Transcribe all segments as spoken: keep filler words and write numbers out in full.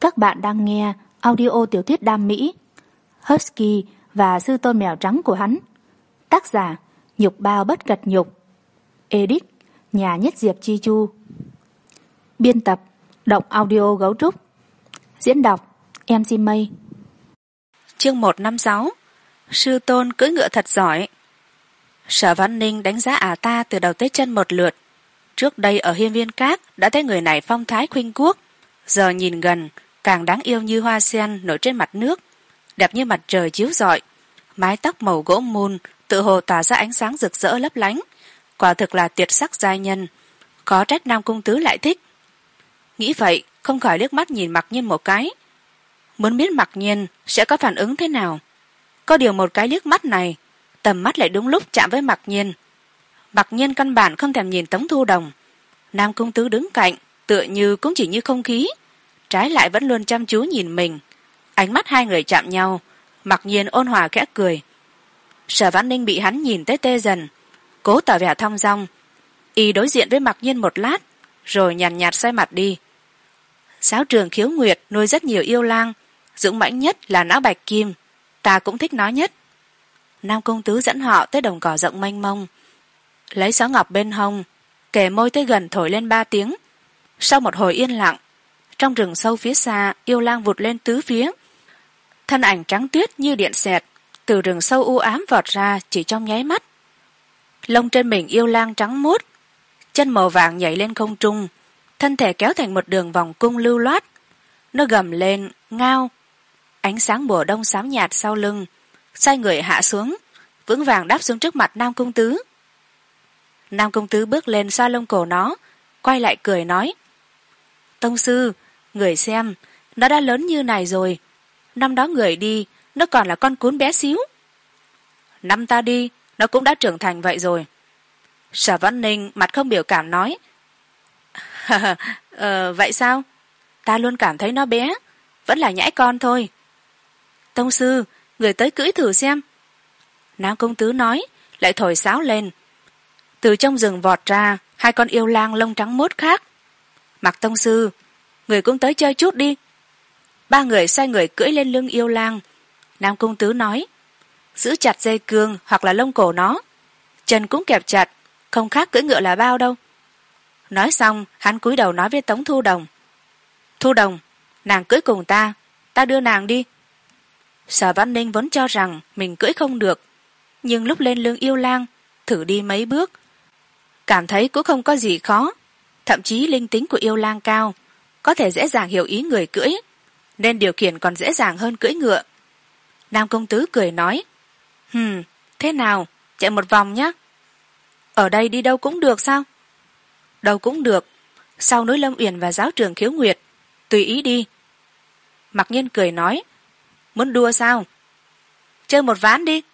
Các bạn đang nghe audio tiểu thuyết đam mỹ Husky và sư tôn mèo trắng của hắn. Tác giả Nhục Bao Bất Cật Nhục. Edit Nhà Nhất Diệp Chi Chu. Biên tập Động Audio Gấu Trúc. Diễn đọc em xê Mây. Chương một trăm năm mươi sáu. Sư tôn cưỡi ngựa thật giỏi. Sở Văn Ninh đánh giá ả ta từ đầu tới chân một lượt. Trước đây ở Hiên Viên Các đã thấy người này phong thái khuynh quốc, giờ nhìn gần càng đáng yêu như hoa sen nổi trên mặt nước, đẹp như mặt trời chiếu rọi, mái tóc màu gỗ mun tự hồ tỏa ra ánh sáng rực rỡ lấp lánh, quả thực là tuyệt sắc giai nhân, có trách Nam Cung Tứ lại thích. Nghĩ vậy không khỏi liếc mắt nhìn Mặc Nhiên một cái, muốn biết Mặc Nhiên sẽ có phản ứng thế nào. Có điều một cái liếc mắt này, tầm mắt lại đúng lúc chạm với Mặc Nhiên. Mặc Nhiên căn bản không thèm nhìn Tống Thu Đồng. Nam Cung Tứ đứng cạnh tựa như cũng chỉ như không khí, trái lại vẫn luôn chăm chú nhìn mình. Ánh mắt hai người chạm nhau, Mặc Nhiên ôn hòa khẽ cười. Sở Vãn Ninh bị hắn nhìn tới tê dần, cố tỏ vẻ thong dong. Y đối diện với Mặc Nhiên một lát, rồi nhàn nhạt, nhạt xoay mặt đi. Giáo trường Khiếu Nguyệt nuôi rất nhiều yêu lang, dũng mãnh nhất là Não Bạch Kim, ta cũng thích nó nhất. Nam Cung Tứ dẫn họ tới đồng cỏ rộng mênh mông, lấy xó ngọc bên hông, kề môi tới gần thổi lên ba tiếng. Sau một hồi yên lặng, trong rừng sâu phía xa yêu lang vụt lên tứ phía, thân ảnh trắng tuyết như điện xẹt từ rừng sâu u ám vọt ra chỉ trong nháy mắt. Lông trên mình yêu lang trắng muốt, chân màu vàng nhảy lên không trung, thân thể kéo thành một đường vòng cung lưu loát. Nó gầm lên ngao, ánh sáng mùa đông xám nhạt sau lưng, xoay người hạ xuống, vững vàng đáp xuống trước mặt Nam Cung Tứ. Nam Cung Tứ bước lên xoa lông cổ nó, quay lại cười nói: Tông sư, người xem, nó đã lớn như này rồi. Năm đó người đi, nó còn là con cún bé xíu. Năm ta đi, nó cũng đã trưởng thành vậy rồi. Sở Văn Ninh mặt không biểu cảm nói: ờ, vậy sao? Ta luôn cảm thấy nó bé, vẫn là nhãi con thôi. Tông sư, người tới cưỡi thử xem. Nam Cung Tứ nói, lại thổi sáo lên. Từ trong rừng vọt ra hai con yêu lang lông trắng muốt khác. Mặc tông sư, người cũng tới chơi chút đi. Ba người xoay người cưỡi lên lưng yêu lang. Nam Cung Tứ nói: giữ chặt dây cương hoặc là lông cổ nó, chân cũng kẹp chặt, không khác cưỡi ngựa là bao đâu. Nói xong hắn cúi đầu nói với Tống Thu Đồng: Thu Đồng, nàng cưỡi cùng ta, ta đưa nàng đi. Sở Văn Ninh vốn cho rằng mình cưỡi không được, nhưng lúc lên lưng yêu lang thử đi mấy bước, cảm thấy cũng không có gì khó. Thậm chí linh tính của yêu lang cao, có thể dễ dàng hiểu ý người cưỡi, nên điều khiển còn dễ dàng hơn cưỡi ngựa. Nam Công Tứ cười nói: hừm, thế nào, chạy một vòng nhé. Ở đây đi đâu cũng được sao? Đâu cũng được, sau núi Lâm Uyển và giáo trường Khiếu Nguyệt, tùy ý đi. Mặc Nhiên cười nói: muốn đua sao? Chơi một ván đi.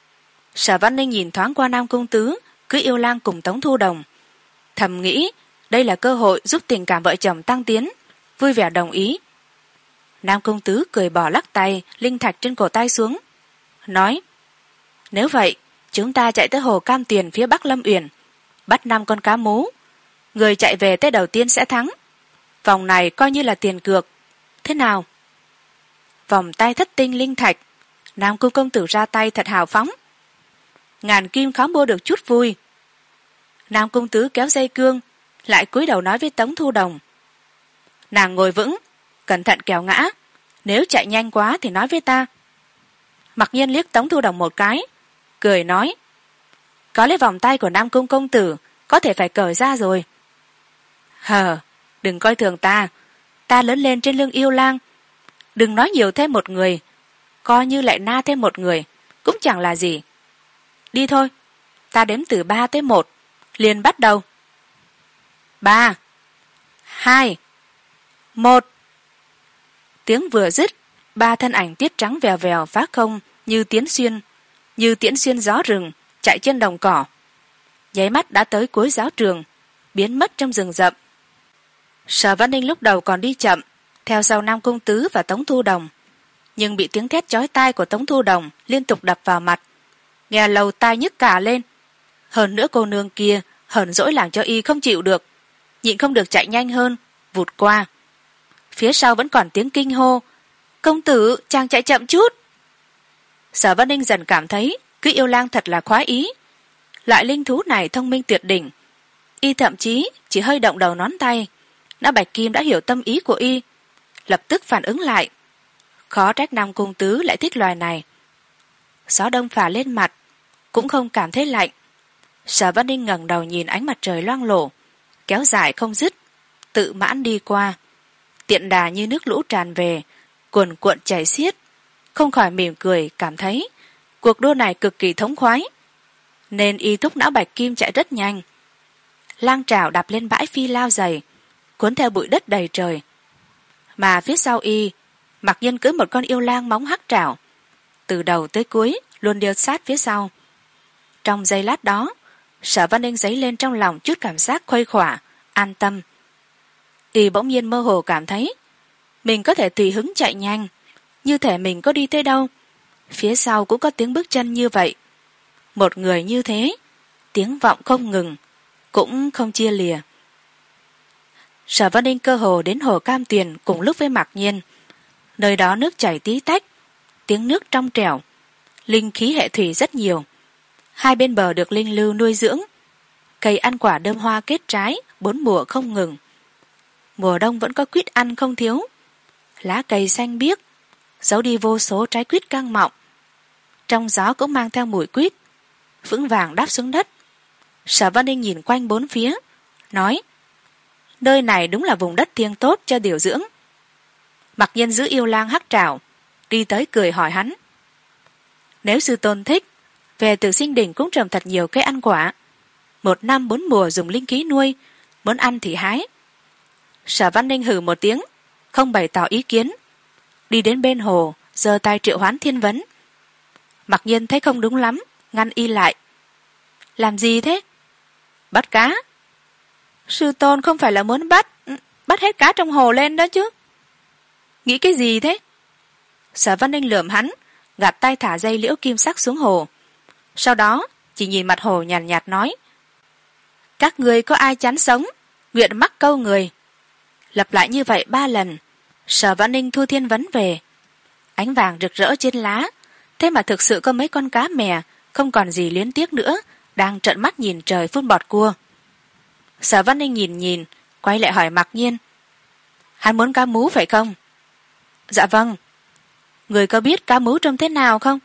Sở Văn Ninh nhìn thoáng qua Nam Cung Tứ cưỡi yêu lang cùng Tống Thu Đồng, thầm nghĩ đây là cơ hội giúp tình cảm vợ chồng tăng tiến, vui vẻ đồng ý. Nam Cung Tứ cười bỏ lắc tay linh thạch trên cổ tay xuống, nói: nếu vậy chúng ta chạy tới hồ Cam Tuyền phía bắc Lâm Uyển, bắt năm con cá mú, người chạy về tới đầu tiên sẽ thắng. Vòng này coi như là tiền cược, thế nào? Vòng tay thất tinh linh thạch, Nam Cung công tử ra tay thật hào phóng. Ngàn kim khó mua được chút vui. Nam Cung Tứ kéo dây cương, lại cúi đầu nói với Tống Thu Đồng: nàng ngồi vững, cẩn thận kẻo ngã, nếu chạy nhanh quá thì nói với ta. Mặc Nhiên liếc Tống Thu Đồng một cái, cười nói: có lấy vòng tay của Nam Cung công tử, có thể phải cởi ra rồi. Hờ, đừng coi thường ta, ta lớn lên trên lưng yêu lang, đừng nói nhiều thêm một người, coi như lại na thêm một người cũng chẳng là gì. Đi thôi, ta đếm từ ba tới một, liền bắt đầu. Ba, hai, một. Tiếng vừa dứt, ba thân ảnh tiết trắng vèo vèo phá không như tiến xuyên, như tiễn xuyên gió rừng, chạy trên đồng cỏ. Nháy mắt đã tới cuối giáo trường, biến mất trong rừng rậm. Sở Văn Ninh lúc đầu còn đi chậm, theo sau Nam Cung Tứ và Tống Thu Đồng, nhưng bị tiếng thét chói tai của Tống Thu Đồng liên tục đập vào mặt, nghe lầu tai nhức cả lên. Hơn nữa cô nương kia hờn dỗi làm cho y không chịu được, nhịn không được chạy nhanh hơn, vụt qua. phía sau vẫn còn tiếng kinh hô: công tử, chàng chạy chậm chút. Sở Văn Ninh dần cảm thấy cứ yêu lang thật là khoái ý. Loại linh thú này thông minh tuyệt đỉnh. Y thậm chí chỉ hơi động đầu ngón tay, Não Bạch Kim đã hiểu tâm ý của y, lập tức phản ứng lại. Khó trách Nam Cung Tứ lại thích loài này. Gió đông phả lên mặt, cũng không cảm thấy lạnh. Sở Văn Ninh ngẩng đầu nhìn ánh mặt trời loang lổ, kéo dài không dứt, tự mãn đi qua. Tiện đà như nước lũ tràn về, cuồn cuộn chảy xiết, không khỏi mỉm cười, cảm thấy cuộc đua này cực kỳ thống khoái, nên y thúc Não Bạch Kim chạy rất nhanh. Lang trảo đạp lên bãi phi lao dày, cuốn theo bụi đất đầy trời, mà phía sau y, Mặc Nhân cưỡi một con yêu lang móng hắc trảo, từ đầu tới cuối luôn điêu sát phía sau. Trong giây lát đó, Sở Văn Ninh dấy lên trong lòng chút cảm giác khuây khỏa, an tâm. Y bỗng nhiên mơ hồ cảm thấy mình có thể tùy hứng chạy nhanh, như thể mình có đi tới đâu, phía sau cũng có tiếng bước chân như vậy. Một người như thế, tiếng vọng không ngừng, cũng không chia lìa. Sở Văn Ninh cơ hồ đến hồ Cam Tuyền cùng lúc với Mặc Nhiên. Nơi đó nước chảy tí tách, tiếng nước trong trẻo, linh khí hệ thủy rất nhiều. Hai bên bờ được linh lưu nuôi dưỡng, cây ăn quả đơm hoa kết trái bốn mùa không ngừng. Mùa đông vẫn có quýt ăn không thiếu, lá cây xanh biếc giấu đi vô số trái quýt căng mọng. Trong gió cũng mang theo mùi quýt, vững vàng đáp xuống đất. Sở Văn Ninh nhìn quanh bốn phía, nói: nơi này đúng là vùng đất thiêng tốt cho điều dưỡng. Mặc Nhiên giữ yêu lang hắc trảo, đi tới cười hỏi hắn: nếu sư tôn thích, về Tử Sinh Đỉnh cũng trồng thật nhiều cây ăn quả, một năm bốn mùa dùng linh khí nuôi, muốn ăn thì hái. Sở Văn Ninh hừ một tiếng, không bày tỏ ý kiến, đi đến bên hồ, giơ tay triệu hoán Thiên Vấn. Mặc Nhiên thấy không đúng lắm, ngăn y lại: làm gì thế? Bắt cá. Sư tôn không phải là muốn bắt bắt hết cá trong hồ lên đó chứ? Nghĩ cái gì thế? Sở Văn Ninh lườm hắn, gạt tay thả dây liễu kim sắc xuống hồ, sau đó chỉ nhìn mặt hồ nhàn nhạt, nhạt nói: các ngươi có ai chán sống, nguyện mắc câu người. Lặp lại như vậy ba lần. Sở Văn Ninh thu Thiên Vấn về. Ánh vàng rực rỡ trên lá, thế mà thực sự có mấy con cá mè không còn gì luyến tiếc nữa, đang trợn mắt nhìn trời phun bọt cua. Sở Văn Ninh nhìn nhìn, quay lại hỏi Mặc Nhiên: hắn muốn cá mú phải không? Dạ vâng. Người có biết cá mú trông thế nào không?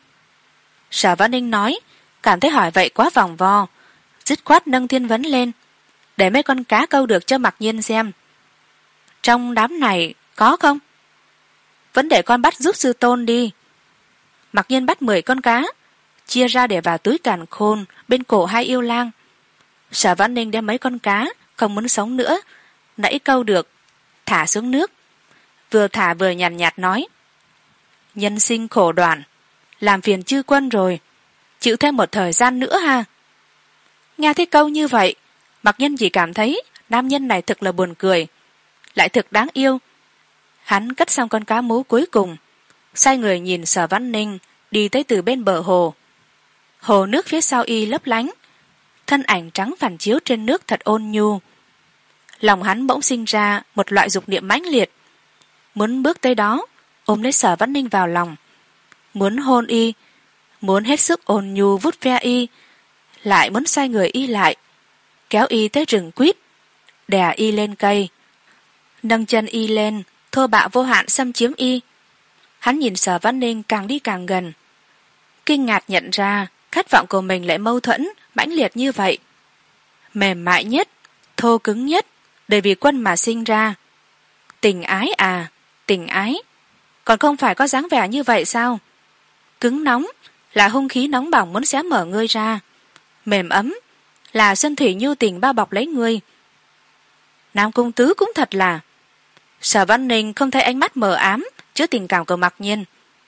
Sở Văn Ninh nói, cảm thấy hỏi vậy quá vòng vo, dứt khoát nâng Thiên Vấn lên, để mấy con cá câu được cho Mặc Nhiên xem. Trong đám này có không? Vẫn để con bắt giúp sư tôn đi. Mặc Nhiên bắt mười con cá, chia ra để vào túi càn khôn bên cổ hai yêu lang. Sở Văn Ninh đem mấy con cá không muốn sống nữa, nãy câu được, thả xuống nước, vừa thả vừa nhàn nhạt, nhạt nói: nhân sinh khổ đoàn, làm phiền chư quân rồi, chịu thêm một thời gian nữa ha. Nghe thấy câu như vậy, Mặc Nhân chỉ cảm thấy nam nhân này thực là buồn cười, lại thực đáng yêu. Hắn cất xong con cá mú cuối cùng, xoay người nhìn Sở Văn Ninh đi tới từ bên bờ hồ. Hồ nước phía sau y lấp lánh, thân ảnh trắng phản chiếu trên nước thật ôn nhu. Lòng hắn bỗng sinh ra một loại dục niệm mãnh liệt, muốn bước tới đó ôm lấy Sở Văn Ninh vào lòng, muốn hôn y, muốn hết sức ôn nhu vuốt ve y, lại muốn xoay người y lại, kéo y tới rừng quýt, đè y lên cây, nâng chân y lên, thô bạo vô hạn xâm chiếm y. Hắn nhìn Sở Văn Ninh càng đi càng gần, kinh ngạc nhận ra khát vọng của mình lại mâu thuẫn mãnh liệt như vậy. Mềm mại nhất, thô cứng nhất đều vì quân mà sinh ra. Tình ái à, tình ái, còn không phải có dáng vẻ như vậy sao? Cứng nóng là hung khí nóng bỏng muốn xé mở ngươi ra, mềm ấm là xuân thủy nhu tình bao bọc lấy ngươi. Nam Cung Tứ cũng thật là. Sở Văn Ninh không thấy ánh mắt mờ ám chứa tình cảm của Mặc Nhiên.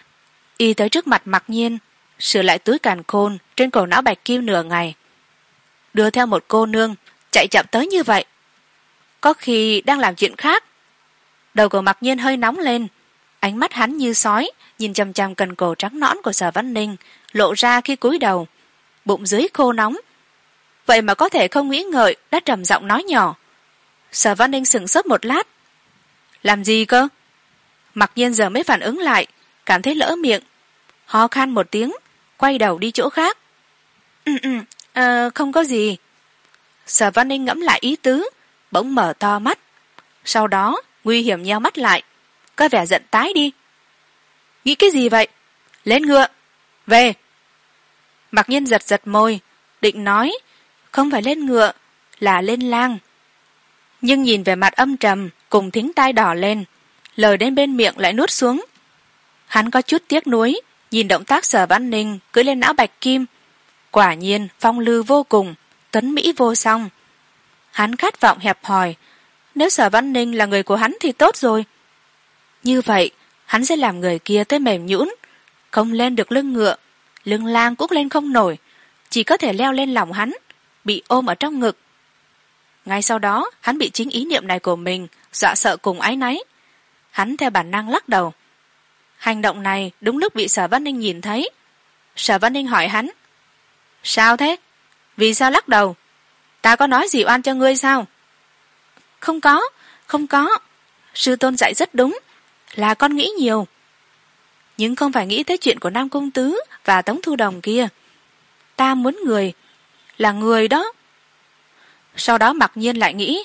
Y tới trước mặt Mặc Nhiên, sửa lại túi càn khôn trên cổ Não Bạch Kim nửa ngày, đưa theo một cô nương chạy chậm tới như vậy, có khi đang làm chuyện khác. Đầu của Mặc Nhiên hơi nóng lên, ánh mắt hắn như sói nhìn chằm chằm cần cổ trắng nõn của Sở Văn Ninh lộ ra khi cúi đầu, bụng dưới khô nóng, vậy mà có thể không nghĩ ngợi đã trầm giọng nói nhỏ. Sở Văn Ninh sửng sốt một lát, Làm gì cơ? Mặc nhiên giờ mới phản ứng lại, cảm thấy lỡ miệng, ho khan một tiếng, quay đầu đi chỗ khác. Ừ ừ, à, không có gì. Sở Văn Ninh ngẫm lại ý tứ, bỗng mở to mắt. Sau đó nguy hiểm nheo mắt lại, có vẻ giận tái đi. Nghĩ cái gì vậy? Lên ngựa, về. Mặc nhiên giật giật môi, định nói không phải lên ngựa, là lên lang. Nhưng nhìn về mặt âm trầm cùng thính tai đỏ lên, lời đến bên miệng lại nuốt xuống. Hắn có chút tiếc nuối nhìn động tác Sở Văn Ninh cưỡi lên não bạch kim, quả nhiên phong lưu vô cùng, tuấn mỹ vô song. Hắn khát vọng hẹp hòi, nếu Sở Văn Ninh là người của hắn thì tốt rồi. Như vậy hắn sẽ làm người kia tới mềm nhũn, không lên được lưng ngựa, lưng lang cũng lên không nổi, chỉ có thể leo lên lòng hắn, bị ôm ở trong ngực. Ngay sau đó hắn bị chính ý niệm này của mình dọa sợ cùng áy náy. Hắn theo bản năng lắc đầu. Hành động này đúng lúc bị Sở Văn Ninh nhìn thấy. Sở Văn Ninh hỏi hắn, sao thế? Vì sao lắc đầu? Ta có nói gì oan cho ngươi sao? Không có, không có. Sư tôn dạy rất đúng, là con nghĩ nhiều. Nhưng không phải nghĩ tới chuyện của Nam Công Tứ và Tống Thu Đồng kia. Ta muốn người, là người đó. Sau đó mặc nhiên lại nghĩ,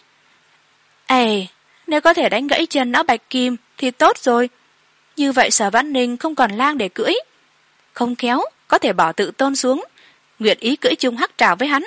ê, nếu có thể đánh gãy chân não bạch kim thì tốt rồi. Như vậy Sở Văn Ninh không còn lang để cưỡi. Không khéo, có thể bỏ tự tôn xuống, nguyện ý cưỡi chung hắc trào với hắn.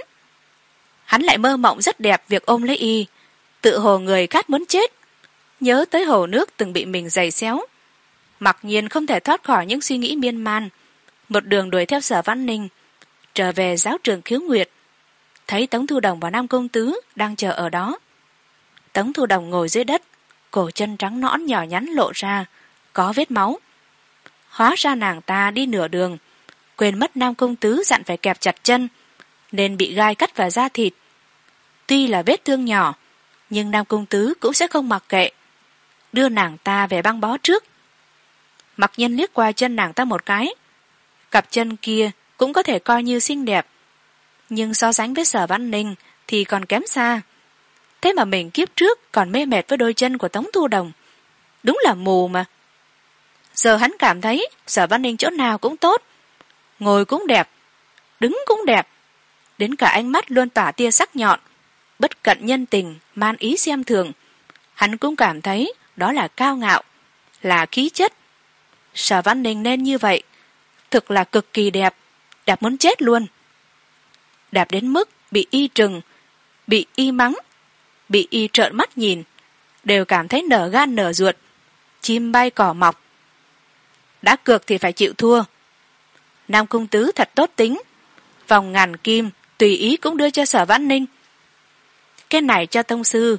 Hắn lại mơ mộng rất đẹp việc ôm lấy y, tự hồ người khát muốn chết, nhớ tới hồ nước từng bị mình giày xéo. Mặc nhiên không thể thoát khỏi những suy nghĩ miên man, một đường đuổi theo Sở Văn Ninh, trở về giáo trường Khiếu Nguyệt, thấy Tống Thu Đồng và Nam Công Tứ đang chờ ở đó. Tống Thu Đồng ngồi dưới đất, cổ chân trắng nõn nhỏ nhắn lộ ra, có vết máu. Hóa ra nàng ta đi nửa đường, quên mất Nam Công Tứ dặn phải kẹp chặt chân, nên bị gai cắt vào da thịt. Tuy là vết thương nhỏ, nhưng Nam Công Tứ cũng sẽ không mặc kệ, đưa nàng ta về băng bó trước. Mặc Nhân liếc qua chân nàng ta một cái, cặp chân kia cũng có thể coi như xinh đẹp, nhưng so sánh với Sở Văn Ninh thì còn kém xa. Thế mà mình kiếp trước còn mê mệt với đôi chân của Tống Thu Đồng, đúng là mù mà. Giờ hắn cảm thấy Sở Văn Ninh chỗ nào cũng tốt, ngồi cũng đẹp, đứng cũng đẹp, đến cả ánh mắt luôn tỏa tia sắc nhọn, bất cận nhân tình, man ý xem thường. Hắn cũng cảm thấy đó là cao ngạo, là khí chất. Sở Văn Ninh nên như vậy, thực là cực kỳ đẹp, đẹp muốn chết luôn. Đẹp đến mức bị y trừng, bị y mắng, bị y trợn mắt nhìn, đều cảm thấy nở gan nở ruột, chim bay cỏ mọc. Đã cược thì phải chịu thua. Nam Công Tứ thật tốt tính, vòng ngàn kim tùy ý cũng đưa cho Sở Văn Ninh. Cái này cho tông sư.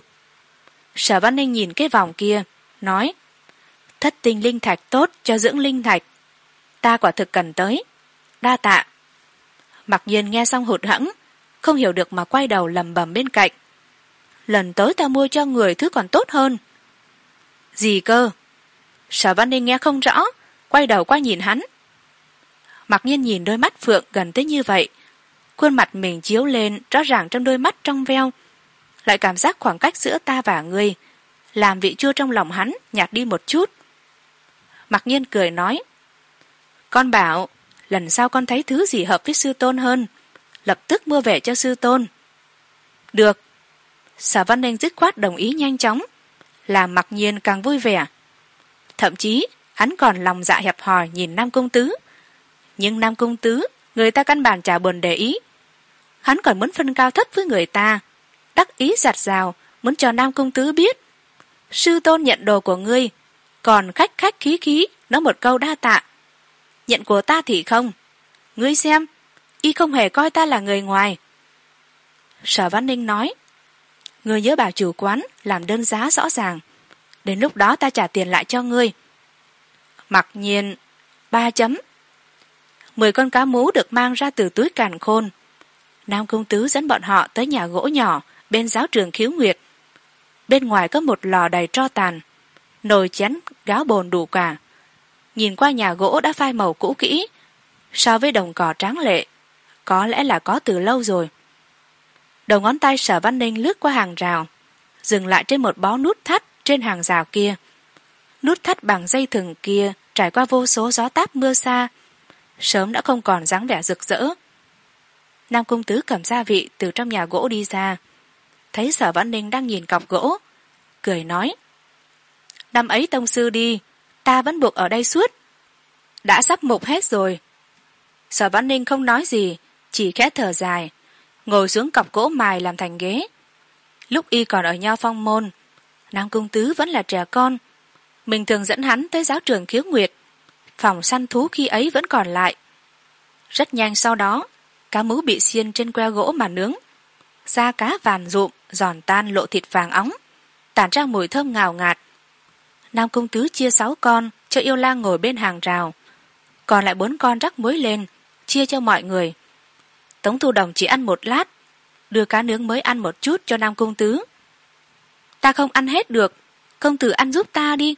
Sở Văn Ninh nhìn cái vòng kia, nói, thất tinh linh thạch tốt cho dưỡng linh thạch, ta quả thực cần tới, đa tạ. Mặc nhiên nghe xong hụt hẫng, không hiểu được mà quay đầu lầm bầm bên cạnh, lần tới ta mua cho người thứ còn tốt hơn. Gì cơ? Sở Văn Ninh nghe không rõ, quay đầu qua nhìn hắn. Mặc nhiên nhìn đôi mắt phượng gần tới như vậy, khuôn mặt mình chiếu lên rõ ràng trong đôi mắt trong veo, lại cảm giác khoảng cách giữa ta và ngươi làm vị chua trong lòng hắn nhạt đi một chút. Mặc nhiên cười nói, con bảo lần sau con thấy thứ gì hợp với sư tôn hơn, lập tức mua về cho sư tôn. Được. Sở Văn Ninh dứt khoát đồng ý nhanh chóng, làm Mặc nhiên càng vui vẻ. Thậm chí hắn còn lòng dạ hẹp hòi nhìn Nam Công Tứ, nhưng Nam Công Tứ người ta căn bản chả buồn để ý. Hắn còn muốn phân cao thấp với người ta, đắc ý giặt rào muốn cho Nam Công Tứ biết, sư tôn nhận đồ của ngươi, còn khách khách khí khí nói một câu đa tạ. Nhận của ta thì không, ngươi xem, y không hề coi ta là người ngoài. Sở Văn Ninh nói, ngươi nhớ bảo chủ quán làm đơn giá rõ ràng, đến lúc đó ta trả tiền lại cho ngươi. Mặc nhiên ba chấm. Mười con cá mú được mang ra từ túi càn khôn. Nam Công Tứ dẫn bọn họ tới nhà gỗ nhỏ bên giáo trường Khiếu Nguyệt. Bên ngoài có một lò đầy tro tàn, nồi chén gáo bồn đủ cả. Nhìn qua nhà gỗ đã phai màu cũ kỹ, so với đồng cỏ tráng lệ, có lẽ là có từ lâu rồi. Đầu ngón tay Sở Văn Ninh lướt qua hàng rào, dừng lại trên một bó nút thắt trên hàng rào kia. Nút thắt bằng dây thừng kia trải qua vô số gió táp mưa xa, sớm đã không còn dáng vẻ rực rỡ. Nam công tứ cầm gia vị từ trong nhà gỗ đi ra, thấy Sở Vãn Ninh đang nhìn cọc gỗ, cười nói: năm ấy tông sư đi, ta vẫn buộc ở đây suốt, đã sắp mục hết rồi. Sở Vãn Ninh không nói gì, chỉ khẽ thở dài, ngồi xuống cọc gỗ mài làm thành ghế. Lúc y còn ở Nho Phong môn, Nam công tứ vẫn là trẻ con, mình thường dẫn hắn tới giáo trường Khiếu Nguyệt, phòng săn thú khi ấy vẫn còn lại. Rất nhanh sau đó, cá mú bị xiên trên que gỗ mà nướng, da cá vàn rụm giòn tan lộ thịt vàng óng, tản ra mùi thơm ngào ngạt. Nam công tứ chia sáu con cho yêu lang ngồi bên hàng rào, còn lại bốn con rắc muối lên chia cho mọi người. Tống Thu Đồng chỉ ăn một lát, đưa cá nướng mới ăn một chút cho Nam công tứ. Ta không ăn hết được, công tử ăn giúp ta đi.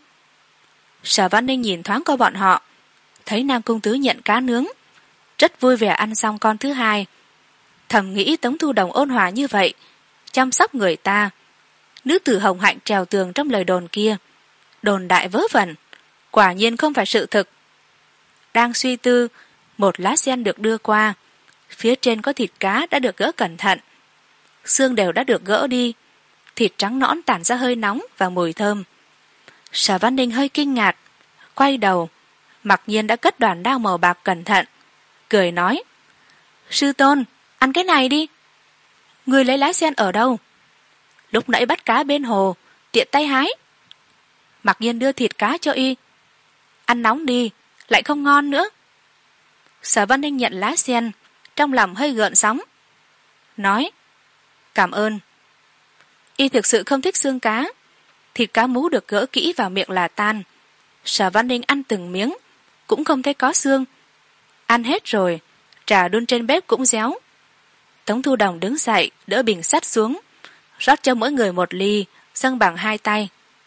Sở Vãn Ninh nhìn thoáng qua bọn họ, thấy Nam công tứ nhận cá nướng, rất vui vẻ ăn xong con thứ hai. Thầm nghĩ Tống Thu Đồng ôn hòa như vậy, chăm sóc người ta, nữ tử hồng hạnh trèo tường trong lời đồn kia, đồn đại vớ vẩn, quả nhiên không phải sự thực. Đang suy tư, một lá sen được đưa qua, phía trên có thịt cá đã được gỡ cẩn thận, xương đều đã được gỡ đi, thịt trắng nõn tản ra hơi nóng và mùi thơm. Sở Vãn Ninh hơi kinh ngạc, quay đầu, Mặc Nhiên đã cất đoàn đao màu bạc cẩn thận, cười nói: sư tôn, ăn cái này đi. Người lấy lá sen ở đâu? Lúc nãy bắt cá bên hồ, tiện tay hái. Mặc Nhiên đưa thịt cá cho y. Ăn nóng đi, lại không ngon nữa. Sở Vãn Ninh nhận lá sen, trong lòng hơi gợn sóng, nói: cảm ơn. Y thực sự không thích xương cá, thịt cá mú được gỡ kỹ vào miệng là tan. Sở Vãn Ninh ăn từng miếng, cũng không thấy có xương. Ăn hết rồi, trà đun trên bếp cũng réo. Tống Thu Đồng đứng dậy, đỡ bình sắt xuống, rót cho mỗi người một ly, dâng bằng hai tay.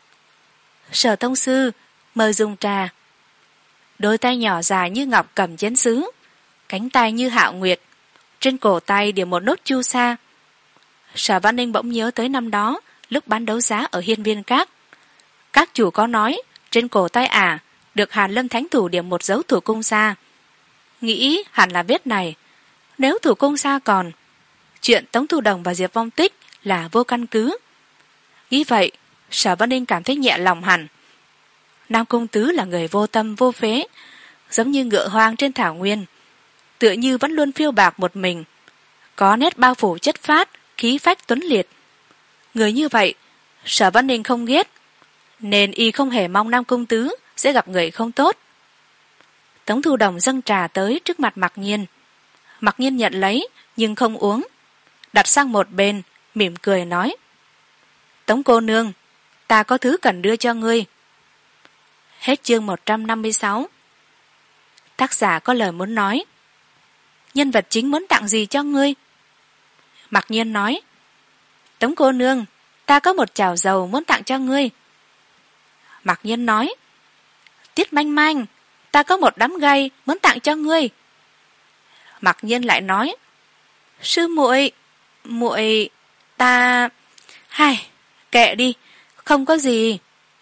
Sở tông sư, mời dùng trà. Đôi tay nhỏ dài như ngọc cầm chén sứ, cánh tay như hạo nguyệt, trên cổ tay điểm một nốt chu sa. Sở Vãn Ninh bỗng nhớ tới năm đó, lúc bán đấu giá ở Hiên Viên Các, các chủ có nói trên cổ tay ả được Hàn Lâm Thánh Thủ điểm một dấu thủ cung sa. Nghĩ hẳn là vết này, nếu thủ cung sa còn, chuyện Tống Thu Đồng và Diệp Vong Tích là vô căn cứ. Nghĩ vậy, Sở Vãn Ninh cảm thấy nhẹ lòng hẳn. Nam công tứ là người vô tâm vô phế, giống như ngựa hoang trên thảo nguyên, tựa như vẫn luôn phiêu bạc một mình, có nét bao phủ chất phát, khí phách tuấn liệt. Người như vậy, Sở Vãn Ninh không ghét, nên y không hề mong Nam công tứ sẽ gặp người không tốt. Tống Thu Đồng dâng trà tới trước mặt Mặc Nhiên. Mặc Nhiên nhận lấy, nhưng không uống, đặt sang một bên, mỉm cười nói: Tống cô nương, ta có thứ cần đưa cho ngươi. Hết chương một trăm năm mươi sáu. Tác giả có lời muốn nói: nhân vật chính muốn tặng gì cho ngươi? Mặc Nhiên nói: Tống cô nương, ta có một chảo dầu muốn tặng cho ngươi. Mặc Nhiên nói: Tiết Manh Manh, ta có một đám gay muốn tặng cho ngươi. Mặc Nhiên lại nói: sư muội, muội, ta... Hai, kệ đi, không có gì.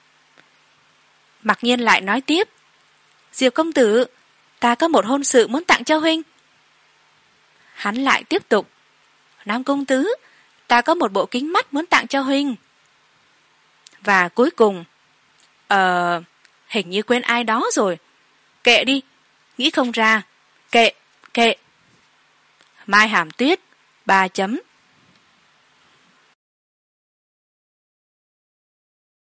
Mặc Nhiên lại nói tiếp: Diệp công tử, ta có một hôn sự muốn tặng cho huynh. Hắn lại tiếp tục: Nam công tứ, ta có một bộ kính mắt muốn tặng cho huynh. Và cuối cùng: Ờ... hình như quên ai đó rồi. Kệ đi, nghĩ không ra. Kệ, kệ. Mai Hàm Tuyết, ba chấm.